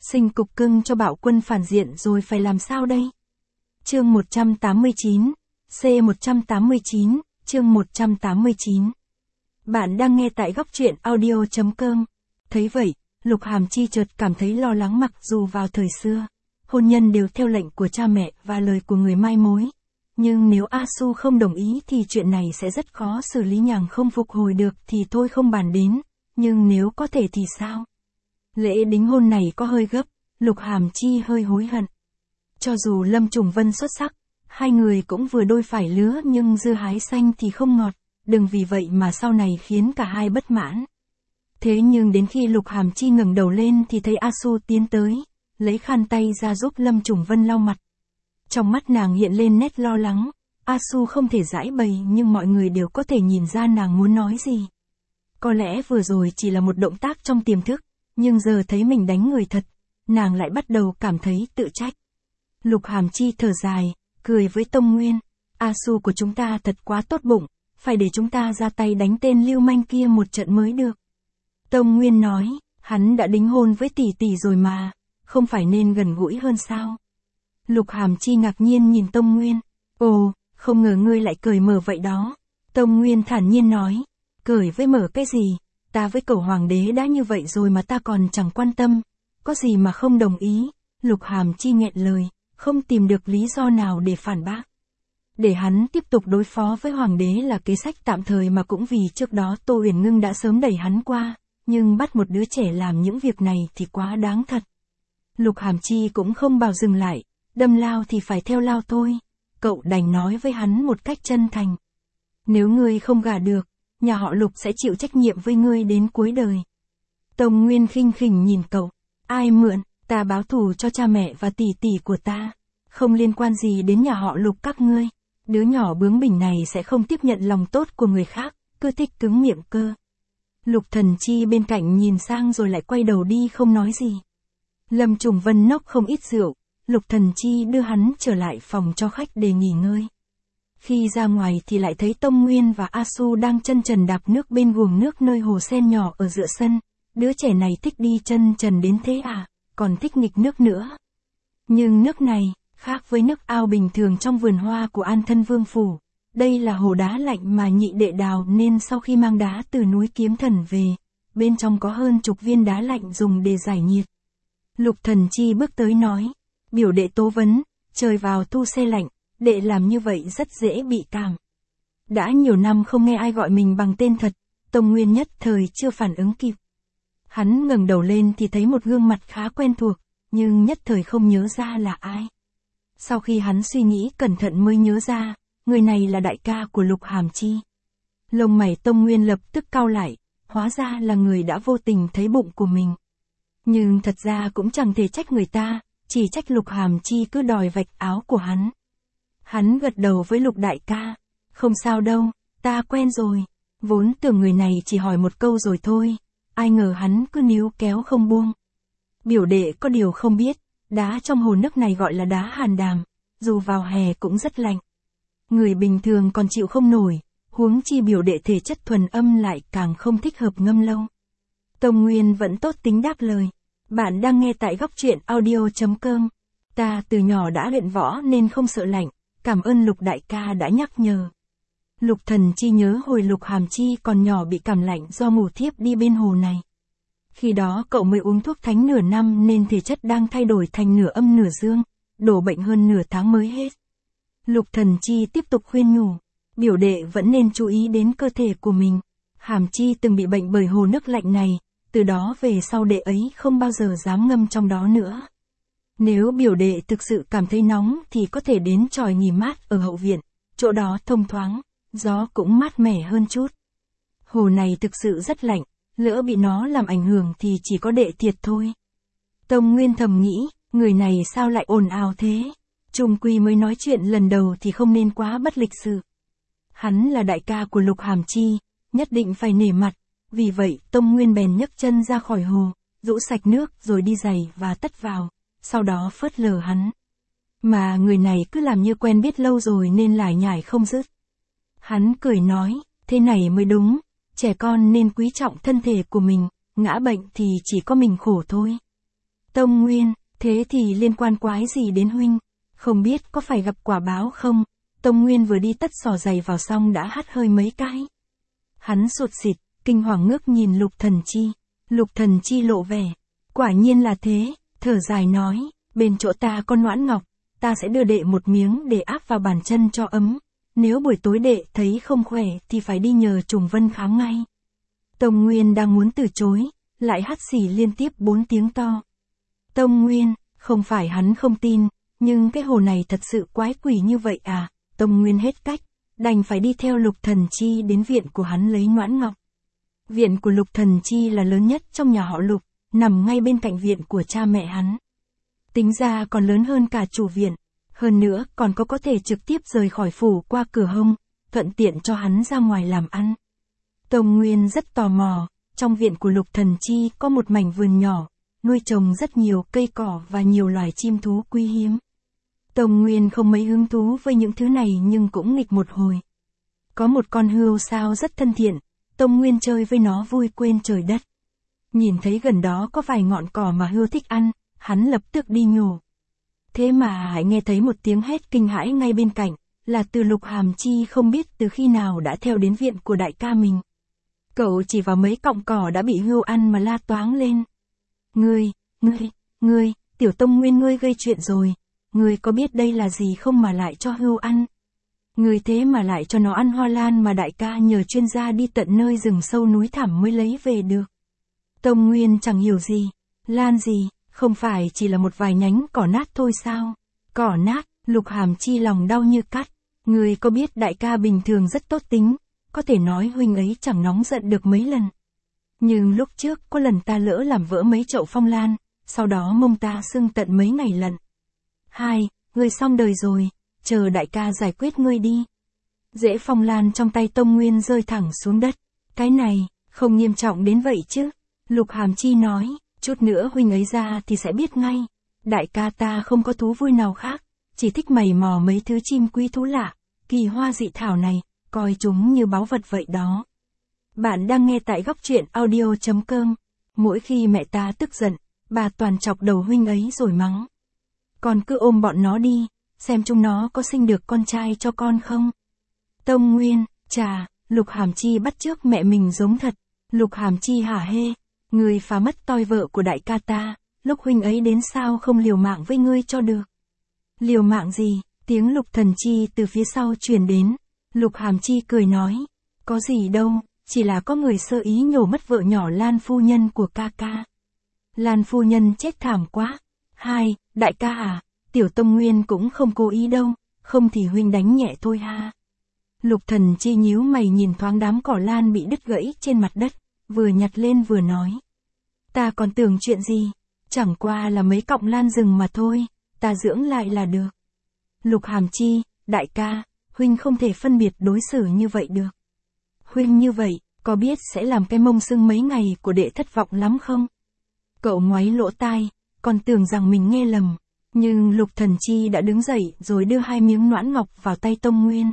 Sinh cục cưng cho Bạo Quân phản diện rồi phải làm sao đây? Chương 189, C189, chương 189. Bạn đang nghe tại góc truyện audio.com. Thấy vậy, Lục Hàm Chi chợt cảm thấy lo lắng, mặc dù vào thời xưa, hôn nhân đều theo lệnh của cha mẹ và lời của người mai mối. Nhưng nếu A Su không đồng ý thì chuyện này sẽ rất khó xử lý, nhàng không phục hồi được thì thôi không bàn đến, nhưng nếu có thể thì sao? Lễ đính hôn này có hơi gấp, Lục Hàm Chi hơi hối hận. Cho dù Lâm Trùng Vân xuất sắc, hai người cũng vừa đôi phải lứa, nhưng dưa hái xanh thì không ngọt, đừng vì vậy mà sau này khiến cả hai bất mãn. Thế nhưng đến khi Lục Hàm Chi ngẩng đầu lên thì thấy A Su tiến tới, lấy khăn tay ra giúp Lâm Trùng Vân lau mặt. Trong mắt nàng hiện lên nét lo lắng, A Su không thể giãi bày nhưng mọi người đều có thể nhìn ra nàng muốn nói gì. Có lẽ vừa rồi chỉ là một động tác trong tiềm thức, nhưng giờ thấy mình đánh người thật, nàng lại bắt đầu cảm thấy tự trách. Lục Hàm Chi thở dài, cười với Tông Nguyên, A Su của chúng ta thật quá tốt bụng, phải để chúng ta ra tay đánh tên lưu manh kia một trận mới được. Tông Nguyên nói, hắn đã đính hôn với tỷ tỷ rồi mà, không phải nên gần gũi hơn sao? Lục Hàm Chi ngạc nhiên nhìn Tông Nguyên, ồ, không ngờ ngươi lại cởi mở vậy đó. Tông Nguyên thản nhiên nói, cởi với mở cái gì, ta với cẩu hoàng đế đã như vậy rồi mà ta còn chẳng quan tâm, có gì mà không đồng ý. Lục Hàm Chi nghẹn lời, không tìm được lý do nào để phản bác. Để hắn tiếp tục đối phó với hoàng đế là kế sách tạm thời, mà cũng vì trước đó Tô Uyển Ngưng đã sớm đẩy hắn qua, nhưng bắt một đứa trẻ làm những việc này thì quá đáng thật. Lục Hàm Chi cũng không bảo dừng lại, đâm lao thì phải theo lao thôi. Cậu đành nói với hắn một cách chân thành. Nếu ngươi không gả được, nhà họ Lục sẽ chịu trách nhiệm với ngươi đến cuối đời. Tông Nguyên khinh khỉnh nhìn cậu, ai mượn, ta báo thù cho cha mẹ và tỷ tỷ của ta, không liên quan gì đến nhà họ Lục các ngươi. Đứa nhỏ bướng bỉnh này sẽ không tiếp nhận lòng tốt của người khác, cứ thích cứng miệng cơ. Lục Thần Chi bên cạnh nhìn sang rồi lại quay đầu đi không nói gì. Lâm Trùng Vân nốc không ít rượu, Lục Thần Chi đưa hắn trở lại phòng cho khách để nghỉ ngơi. Khi ra ngoài thì lại thấy Tông Nguyên và A Su đang chân trần đạp nước bên guồng nước nơi hồ sen nhỏ ở giữa sân. Đứa trẻ này thích đi chân trần đến thế à, còn thích nghịch nước nữa. Nhưng nước này, khác với nước ao bình thường trong vườn hoa của An Thân Vương Phủ. Đây là hồ đá lạnh mà nhị đệ đào nên sau khi mang đá từ núi Kiếm Thần về, bên trong có hơn chục viên đá lạnh dùng để giải nhiệt. Lục Thần Chi bước tới nói, biểu đệ tố vấn, trời vào thu se lạnh, đệ làm như vậy rất dễ bị cảm. Đã nhiều năm không nghe ai gọi mình bằng tên thật, Tông Nguyên nhất thời chưa phản ứng kịp. Hắn ngẩng đầu lên thì thấy một gương mặt khá quen thuộc, nhưng nhất thời không nhớ ra là ai. Sau khi hắn suy nghĩ cẩn thận mới nhớ ra, người này là đại ca của Lục Hàm Chi. Lông mày Tông Nguyên lập tức cau lại, hóa ra là người đã vô tình thấy bụng của mình. Nhưng thật ra cũng chẳng thể trách người ta, chỉ trách Lục Hàm Chi cứ đòi vạch áo của hắn. Hắn gật đầu với Lục đại ca, không sao đâu, ta quen rồi, vốn tưởng người này chỉ hỏi một câu rồi thôi, ai ngờ hắn cứ níu kéo không buông. Biểu đệ có điều không biết, đá trong hồ nước này gọi là đá hàn đàm, dù vào hè cũng rất lạnh. Người bình thường còn chịu không nổi, huống chi biểu đệ thể chất thuần âm lại càng không thích hợp ngâm lâu. Tông Nguyên vẫn tốt tính đáp lời. Bạn đang nghe tại góc truyện audio.com. Ta từ nhỏ đã luyện võ nên không sợ lạnh, cảm ơn Lục đại ca đã nhắc nhở. Lục Thần Chi nhớ hồi Lục Hàm Chi còn nhỏ bị cảm lạnh do ngủ thiếp đi bên hồ này. Khi đó cậu mới uống thuốc thánh nửa năm nên thể chất đang thay đổi thành nửa âm nửa dương, đổ bệnh hơn nửa tháng mới hết. Lục Thần Chi tiếp tục khuyên nhủ, biểu đệ vẫn nên chú ý đến cơ thể của mình. Hàm Chi từng bị bệnh bởi hồ nước lạnh này, từ đó về sau đệ ấy không bao giờ dám ngâm trong đó nữa. Nếu biểu đệ thực sự cảm thấy nóng thì có thể đến chòi nghỉ mát ở hậu viện, chỗ đó thông thoáng, gió cũng mát mẻ hơn chút. Hồ này thực sự rất lạnh, lỡ bị nó làm ảnh hưởng thì chỉ có đệ thiệt thôi. Tông Nguyên thầm nghĩ, người này sao lại ồn ào thế? Chung quy mới nói chuyện lần đầu thì không nên quá bất lịch sự. Hắn là đại ca của Lục Hàm Chi, nhất định phải nể mặt. Vì vậy Tông Nguyên bèn nhấc chân ra khỏi hồ, rũ sạch nước rồi đi giày và tất vào, sau đó phớt lờ hắn. Mà người này cứ làm như quen biết lâu rồi nên lải nhải không dứt. Hắn cười nói, thế này mới đúng, trẻ con nên quý trọng thân thể của mình, ngã bệnh thì chỉ có mình khổ thôi. Tông Nguyên, thế thì liên quan quái gì đến huynh? Không biết có phải gặp quả báo không? Tông Nguyên vừa đi tất xỏ giày vào xong đã hắt hơi mấy cái. Hắn sụt sịt, kinh hoàng ngước nhìn Lục Thần Chi. Lục Thần Chi lộ vẻ. Quả nhiên là thế, thở dài nói, bên chỗ ta có noãn ngọc, ta sẽ đưa đệ một miếng để áp vào bàn chân cho ấm. Nếu buổi tối đệ thấy không khỏe thì phải đi nhờ Trùng Vân khám ngay. Tông Nguyên đang muốn từ chối, lại hắt xì liên tiếp 4 tiếng to. Tông Nguyên, không phải hắn không tin, nhưng cái hồ này thật sự quái quỷ như vậy à? Tông Nguyên hết cách, đành phải đi theo Lục Thần Chi đến viện của hắn lấy noãn ngọc. Viện của Lục Thần Chi là lớn nhất trong nhà họ Lục, nằm ngay bên cạnh viện của cha mẹ hắn. Tính ra còn lớn hơn cả chủ viện, hơn nữa còn có thể trực tiếp rời khỏi phủ qua cửa hông, thuận tiện cho hắn ra ngoài làm ăn. Tông Nguyên rất tò mò, trong viện của Lục Thần Chi có một mảnh vườn nhỏ, nuôi trồng rất nhiều cây cỏ và nhiều loài chim thú quý hiếm. Tông Nguyên không mấy hứng thú với những thứ này nhưng cũng nghịch một hồi. Có một con hươu sao rất thân thiện, Tông Nguyên chơi với nó vui quên trời đất. Nhìn thấy gần đó có vài ngọn cỏ mà hươu thích ăn, hắn lập tức đi nhổ. Thế mà hãy nghe thấy một tiếng hét kinh hãi ngay bên cạnh, là từ Lục Hàm Chi không biết từ khi nào đã theo đến viện của đại ca mình. Cậu chỉ vào mấy cọng cỏ đã bị hươu ăn mà la toáng lên. Ngươi, Tiểu Tông Nguyên ngươi gây chuyện rồi, ngươi có biết đây là gì không mà lại cho hươu ăn? Ngươi thế mà lại cho nó ăn hoa lan mà đại ca nhờ chuyên gia đi tận nơi rừng sâu núi thẳm mới lấy về được. Tông Nguyên chẳng hiểu gì, lan gì, không phải chỉ là một vài nhánh cỏ nát thôi sao? Cỏ nát, Lục Hàm Chi lòng đau như cắt. Ngươi có biết đại ca bình thường rất tốt tính, có thể nói huynh ấy chẳng nóng giận được mấy lần. Nhưng lúc trước có lần ta lỡ làm vỡ mấy chậu phong lan, sau đó mông ta sưng tận mấy ngày lận. Ngươi xong đời rồi, chờ đại ca giải quyết ngươi đi. Rễ phong lan trong tay Tông Nguyên rơi thẳng xuống đất. Cái này, không nghiêm trọng đến vậy chứ? Lục Hàm Chi nói, chút nữa huynh ấy ra thì sẽ biết ngay. Đại ca ta không có thú vui nào khác, chỉ thích mày mò mấy thứ chim quý thú lạ, kỳ hoa dị thảo này, coi chúng như báu vật vậy đó. Bạn đang nghe tại góc truyện audio.com. Mỗi khi mẹ ta tức giận, bà toàn chọc đầu huynh ấy rồi mắng. Con cứ ôm bọn nó đi, xem chúng nó có sinh được con trai cho con không. Tông Nguyên, Lục Hàm Chi bắt chước mẹ mình giống thật. Lục Hàm Chi hả hê, ngươi phá mất toi vợ của đại ca ta, lúc huynh ấy đến sao không liều mạng với ngươi cho được. Liều mạng gì? Tiếng Lục Thần Chi từ phía sau truyền đến. Lục Hàm Chi cười nói, có gì đâu, chỉ là có người sơ ý nhổ mất vợ nhỏ Lan phu nhân của ca ca. Lan phu nhân chết thảm quá. Đại ca à, Tiểu Tông Nguyên cũng không cố ý đâu, không thì huynh đánh nhẹ thôi ha. Lục Thần Chi nhíu mày nhìn thoáng đám cỏ lan bị đứt gãy trên mặt đất, vừa nhặt lên vừa nói. Ta còn tưởng chuyện gì, chẳng qua là mấy cọng lan rừng mà thôi, ta dưỡng lại là được. Lục Hàm Chi, đại ca, huynh không thể phân biệt đối xử như vậy được. Huynh như vậy, có biết sẽ làm cái mông sưng mấy ngày của đệ thất vọng lắm không? Cậu ngoáy lỗ tai, còn tưởng rằng mình nghe lầm. Nhưng Lục Thần Chi đã đứng dậy rồi đưa 2 miếng noãn ngọc vào tay Tông Nguyên.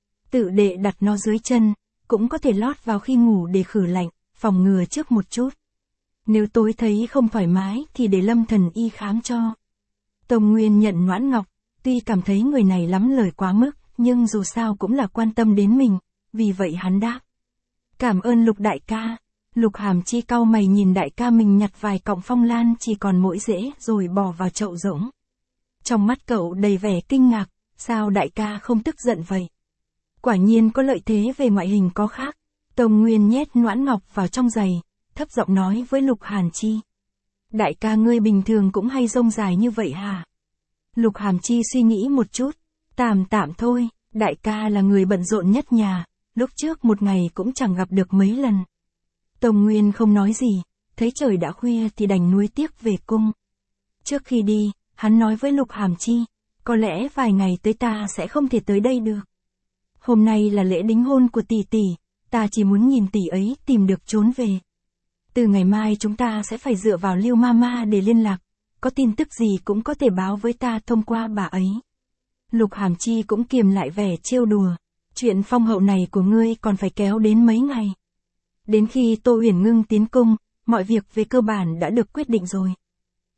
Tự đệ đặt nó dưới chân, cũng có thể lót vào khi ngủ để khử lạnh, phòng ngừa trước một chút. Nếu tối thấy không thoải mái thì để Lâm thần y khám cho. Tông Nguyên nhận noãn ngọc, tuy cảm thấy người này lắm lời quá mức, nhưng dù sao cũng là quan tâm đến mình, vì vậy hắn đáp. Cảm ơn Lục đại ca. Lục Hàm Chi cau mày nhìn đại ca mình nhặt vài cọng phong lan chỉ còn mỗi rễ rồi bỏ vào chậu rỗng. Trong mắt cậu đầy vẻ kinh ngạc, sao đại ca không tức giận vậy? Quả nhiên có lợi thế về ngoại hình có khác. Tông Nguyên nhét noãn ngọc vào trong giày, thấp giọng nói với Lục Hàm Chi. Đại ca ngươi bình thường cũng hay rông dài như vậy hả? Lục Hàm Chi suy nghĩ một chút. Tạm thôi, đại ca là người bận rộn nhất nhà, lúc trước một ngày cũng chẳng gặp được mấy lần. Tông Nguyên không nói gì, thấy trời đã khuya thì đành nuối tiếc về cung. Trước khi đi, hắn nói với Lục Hàm Chi, có lẽ vài ngày tới ta sẽ không thể tới đây được. Hôm nay là lễ đính hôn của tỷ tỷ, ta chỉ muốn nhìn tỷ ấy tìm được trốn về. Từ ngày mai chúng ta sẽ phải dựa vào Lưu Mama để liên lạc, có tin tức gì cũng có thể báo với ta thông qua bà ấy. Lục Hàm Chi cũng kiềm lại vẻ trêu đùa, chuyện phong hậu này của ngươi còn phải kéo đến mấy ngày. Đến khi Tô Huyền Ngưng tiến cung, mọi việc về cơ bản đã được quyết định rồi.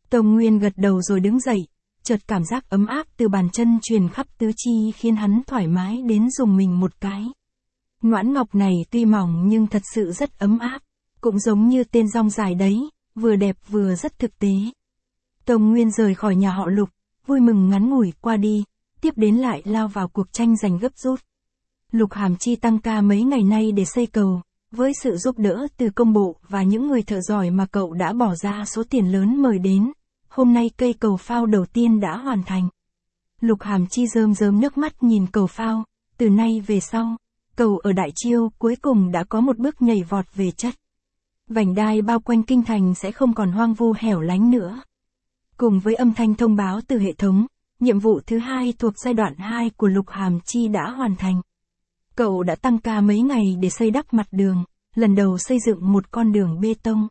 Tông Nguyên gật đầu rồi đứng dậy, chợt cảm giác ấm áp từ bàn chân truyền khắp tứ chi khiến hắn thoải mái đến rùng mình một cái. Noãn ngọc này tuy mỏng nhưng thật sự rất ấm áp, cũng giống như tên rong dài đấy, vừa đẹp vừa rất thực tế. Tông Nguyên rời khỏi nhà họ Lục, vui mừng ngắn ngủi qua đi, tiếp đến lại lao vào cuộc tranh giành gấp rút. Lục Hàm Chi tăng ca mấy ngày nay để xây cầu, với sự giúp đỡ từ công bộ và những người thợ giỏi mà cậu đã bỏ ra số tiền lớn mời đến, hôm nay cây cầu phao đầu tiên đã hoàn thành. Lục Hàm Chi rơm rớm nước mắt nhìn cầu phao, từ nay về sau, cầu ở Đại Chiêu cuối cùng đã có một bước nhảy vọt về chất. Vành đai bao quanh kinh thành sẽ không còn hoang vu hẻo lánh nữa. Cùng với âm thanh thông báo từ hệ thống, nhiệm vụ thứ 2 thuộc giai đoạn 2 của Lục Hàm Chi đã hoàn thành. Cậu đã tăng ca mấy ngày để xây đắp mặt đường, lần đầu xây dựng một con đường bê tông.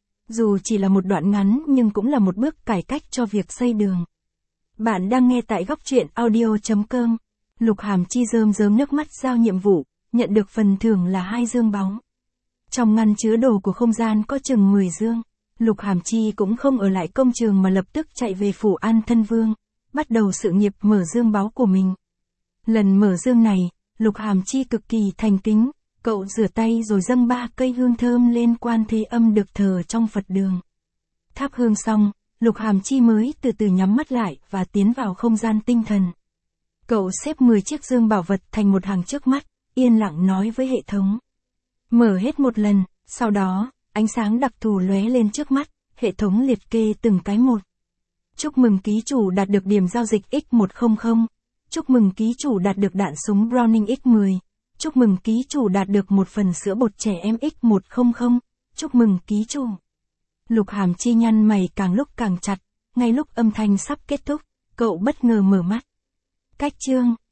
Dù chỉ là một đoạn ngắn nhưng cũng là một bước cải cách cho việc xây đường. Bạn đang nghe tại góc truyện audio.com. Lục Hàm Chi rơm rớm nước mắt giao nhiệm vụ, nhận được phần thưởng là 2 dương báu. Trong ngăn chứa đồ của không gian có chừng 10 dương. Lục Hàm Chi cũng không ở lại công trường mà lập tức chạy về phủ An Thân Vương, bắt đầu sự nghiệp mở dương báu của mình. Lần mở dương này, Lục Hàm Chi cực kỳ thành kính, cậu rửa tay rồi dâng 3 cây hương thơm lên Quan Thế Âm được thờ trong Phật đường. Thắp hương xong, Lục Hàm Chi mới từ từ nhắm mắt lại và tiến vào không gian tinh thần. Cậu xếp 10 chiếc dương bảo vật thành một hàng trước mắt, yên lặng nói với hệ thống. Mở hết một lần, sau đó, ánh sáng đặc thù lóe lên trước mắt, hệ thống liệt kê từng cái một. Chúc mừng ký chủ đạt được điểm giao dịch X100. Chúc mừng ký chủ đạt được đạn súng Browning X10. Chúc mừng ký chủ đạt được một phần sữa bột trẻ em X100. Chúc mừng ký chủ. Lục Hàm Chi nhăn mày càng lúc càng chặt, ngay lúc âm thanh sắp kết thúc, cậu bất ngờ mở mắt. Cách chương